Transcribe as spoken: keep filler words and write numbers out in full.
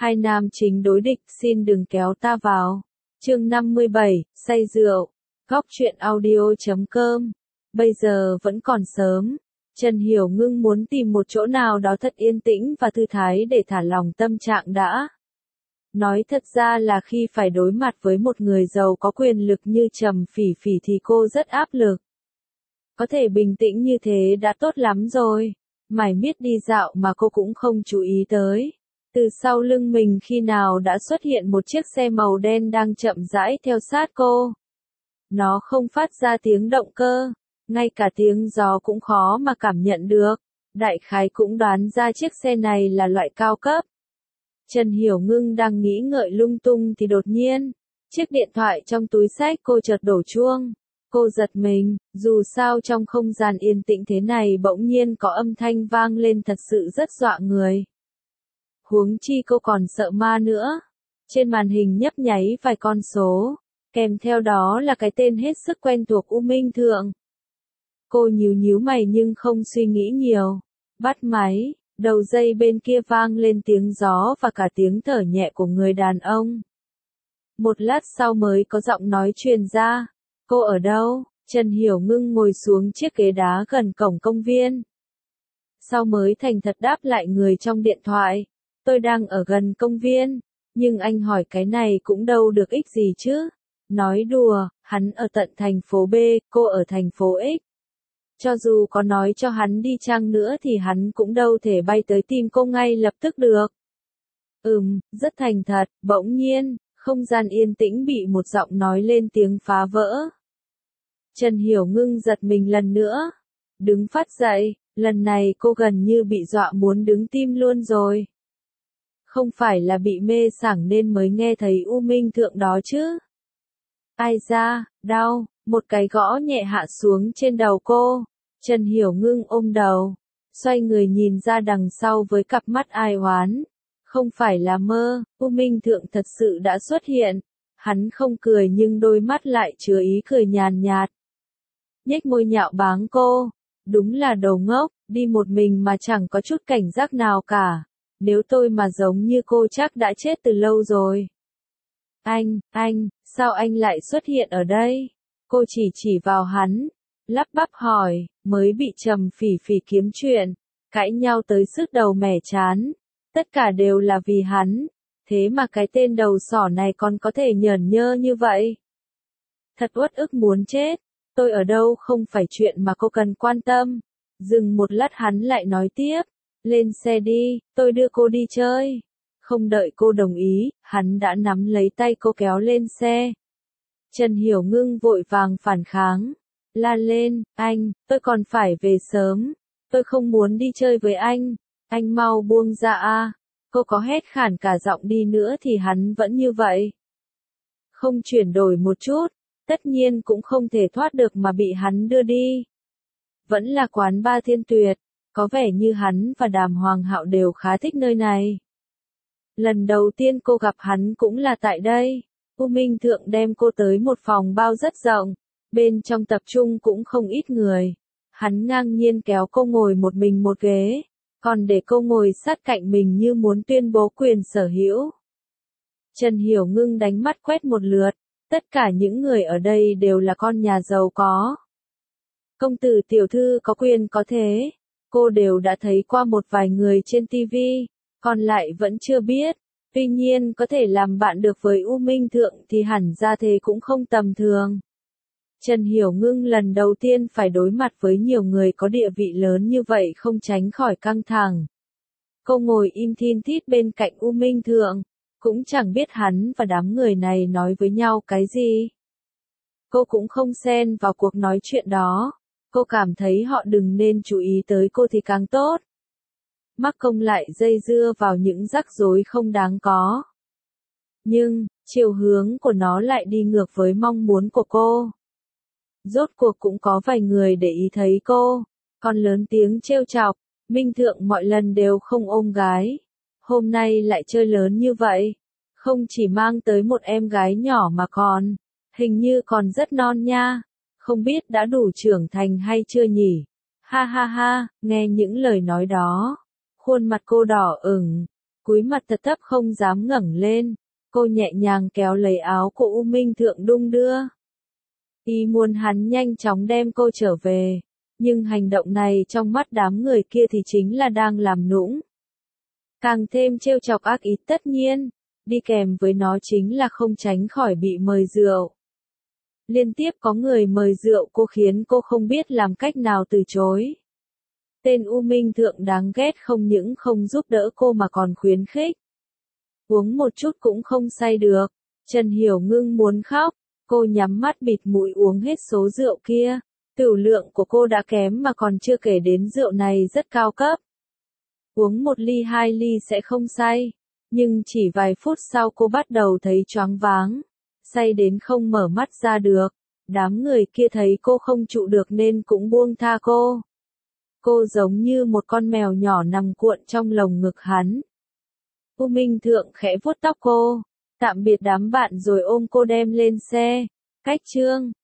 Hai nam chính đối địch, xin đừng kéo ta vào. Chương năm mươi bảy, say rượu. Góc truyện audio chấm com. Bây giờ vẫn còn sớm. Trần Hiểu Ngưng muốn tìm một chỗ nào đó thật yên tĩnh và thư thái để thả lòng tâm trạng đã. Nói thật ra là khi phải đối mặt với một người giàu có quyền lực như Trầm Phỉ Phỉ thì cô rất áp lực. Có thể bình tĩnh như thế đã tốt lắm rồi. Mải miết đi dạo mà cô cũng không chú ý tới. Từ sau lưng mình khi nào đã xuất hiện một chiếc xe màu đen đang chậm rãi theo sát cô. Nó không phát ra tiếng động cơ, ngay cả tiếng gió cũng khó mà cảm nhận được. Đại khái cũng đoán ra chiếc xe này là loại cao cấp. Trần Hiểu Ngưng đang nghĩ ngợi lung tung thì đột nhiên, chiếc điện thoại trong túi xách cô chợt đổ chuông. Cô giật mình, dù sao trong không gian yên tĩnh thế này bỗng nhiên có âm thanh vang lên thật sự rất dọa người. Huống chi cô còn sợ ma nữa. Trên màn hình nhấp nháy vài con số, kèm theo đó là cái tên hết sức quen thuộc U Minh Thượng. Cô nhíu nhíu mày nhưng không suy nghĩ nhiều. Bắt máy, đầu dây bên kia vang lên tiếng gió và cả tiếng thở nhẹ của người đàn ông. Một lát sau mới có giọng nói truyền ra. Cô ở đâu? Trần Hiểu Ngưng ngồi xuống chiếc ghế đá gần cổng công viên. Sau mới thành thật đáp lại người trong điện thoại. Tôi đang ở gần công viên, nhưng anh hỏi cái này cũng đâu được ích gì chứ. Nói đùa, hắn ở tận thành phố B, cô ở thành phố X. Cho dù có nói cho hắn đi chăng nữa thì hắn cũng đâu thể bay tới tìm cô ngay lập tức được. Ừm, rất thành thật, bỗng nhiên, không gian yên tĩnh bị một giọng nói lên tiếng phá vỡ. Trần Hiểu Ngưng giật mình lần nữa. Đứng phát dậy, lần này cô gần như bị dọa muốn đứng tim luôn rồi. Không phải là bị mê sảng nên mới nghe thấy U Minh Thượng đó chứ. Ai da, đau, một cái gõ nhẹ hạ xuống trên đầu cô. Trần Hiểu Ngưng ôm đầu, xoay người nhìn ra đằng sau với cặp mắt ai oán. Không phải là mơ, U Minh Thượng thật sự đã xuất hiện. Hắn không cười nhưng đôi mắt lại chứa ý cười nhàn nhạt. Nhếch môi nhạo báng cô. Đúng là đồ ngốc, đi một mình mà chẳng có chút cảnh giác nào cả. Nếu tôi mà giống như cô chắc đã chết từ lâu rồi. Anh, anh, sao anh lại xuất hiện ở đây? Cô chỉ chỉ vào hắn, lắp bắp hỏi, mới bị Trầm Phỉ Phỉ kiếm chuyện, cãi nhau tới sứt đầu mẻ chán. Tất cả đều là vì hắn, thế mà cái tên đầu sỏ này còn có thể nhởn nhơ như vậy. Thật uất ức muốn chết, tôi ở đâu không phải chuyện mà cô cần quan tâm. Dừng một lát hắn lại nói tiếp. Lên xe đi, tôi đưa cô đi chơi. Không đợi cô đồng ý, hắn đã nắm lấy tay cô kéo lên xe. Trần Hiểu Ngưng vội vàng phản kháng. La lên, anh, tôi còn phải về sớm. Tôi không muốn đi chơi với anh. Anh mau buông ra a. Cô có hét khản cả giọng đi nữa thì hắn vẫn như vậy. Không chuyển đổi một chút, tất nhiên cũng không thể thoát được mà bị hắn đưa đi. Vẫn là quán ba Thiên Tuyệt. Có vẻ như hắn và Đàm Hoàng Hạo đều khá thích nơi này. Lần đầu tiên cô gặp hắn cũng là tại đây. U Minh Thượng đem cô tới một phòng bao rất rộng. Bên trong tập trung cũng không ít người. Hắn ngang nhiên kéo cô ngồi một mình một ghế. Còn để cô ngồi sát cạnh mình như muốn tuyên bố quyền sở hữu. Trần Hiểu Ngưng đánh mắt quét một lượt. Tất cả những người ở đây đều là con nhà giàu có. Công tử tiểu thư có quyền có thế. Cô đều đã thấy qua một vài người trên ti vi, còn lại vẫn chưa biết. Tuy nhiên có thể làm bạn được với U Minh Thượng thì hẳn ra thế cũng không tầm thường. Trần Hiểu Ngưng lần đầu tiên phải đối mặt với nhiều người có địa vị lớn như vậy không tránh khỏi căng thẳng. Cô ngồi im thin thít bên cạnh U Minh Thượng, cũng chẳng biết hắn và đám người này nói với nhau cái gì. Cô cũng không xen vào cuộc nói chuyện đó. Cô cảm thấy họ đừng nên chú ý tới cô thì càng tốt. Mắc công lại dây dưa vào những rắc rối không đáng có. Nhưng, chiều hướng của nó lại đi ngược với mong muốn của cô. Rốt cuộc cũng có vài người để ý thấy cô, còn lớn tiếng trêu chọc, Minh Thượng mọi lần đều không ôm gái. Hôm nay lại chơi lớn như vậy. Không chỉ mang tới một em gái nhỏ mà còn, hình như còn rất non nha. Không biết đã đủ trưởng thành hay chưa nhỉ? Ha ha ha, nghe những lời nói đó. Khuôn mặt cô đỏ ửng. cúi mặt thật thấp không dám ngẩng lên. Cô nhẹ nhàng kéo lấy áo của U Minh Thượng đung đưa. Ý muốn hắn nhanh chóng đem cô trở về, nhưng hành động này trong mắt đám người kia thì chính là đang làm nũng. Càng thêm trêu chọc ác ý tất nhiên, đi kèm với nó chính là không tránh khỏi bị mời rượu. Liên tiếp có người mời rượu cô khiến cô không biết làm cách nào từ chối. Tên U Minh Thượng đáng ghét không những không giúp đỡ cô mà còn khuyến khích. Uống một chút cũng không say được. Trần Hiểu Ngưng muốn khóc, cô nhắm mắt bịt mũi uống hết số rượu kia. Tửu lượng của cô đã kém mà còn chưa kể đến rượu này rất cao cấp. Uống một ly hai ly sẽ không say, nhưng chỉ vài phút sau cô bắt đầu thấy choáng váng, say đến không mở mắt ra được. Đám người kia thấy cô không trụ được nên cũng buông tha cô. Cô giống như một con mèo nhỏ nằm cuộn trong lồng ngực hắn. U Minh Thượng khẽ vuốt tóc cô, tạm biệt đám bạn rồi ôm cô đem lên xe. Cách chương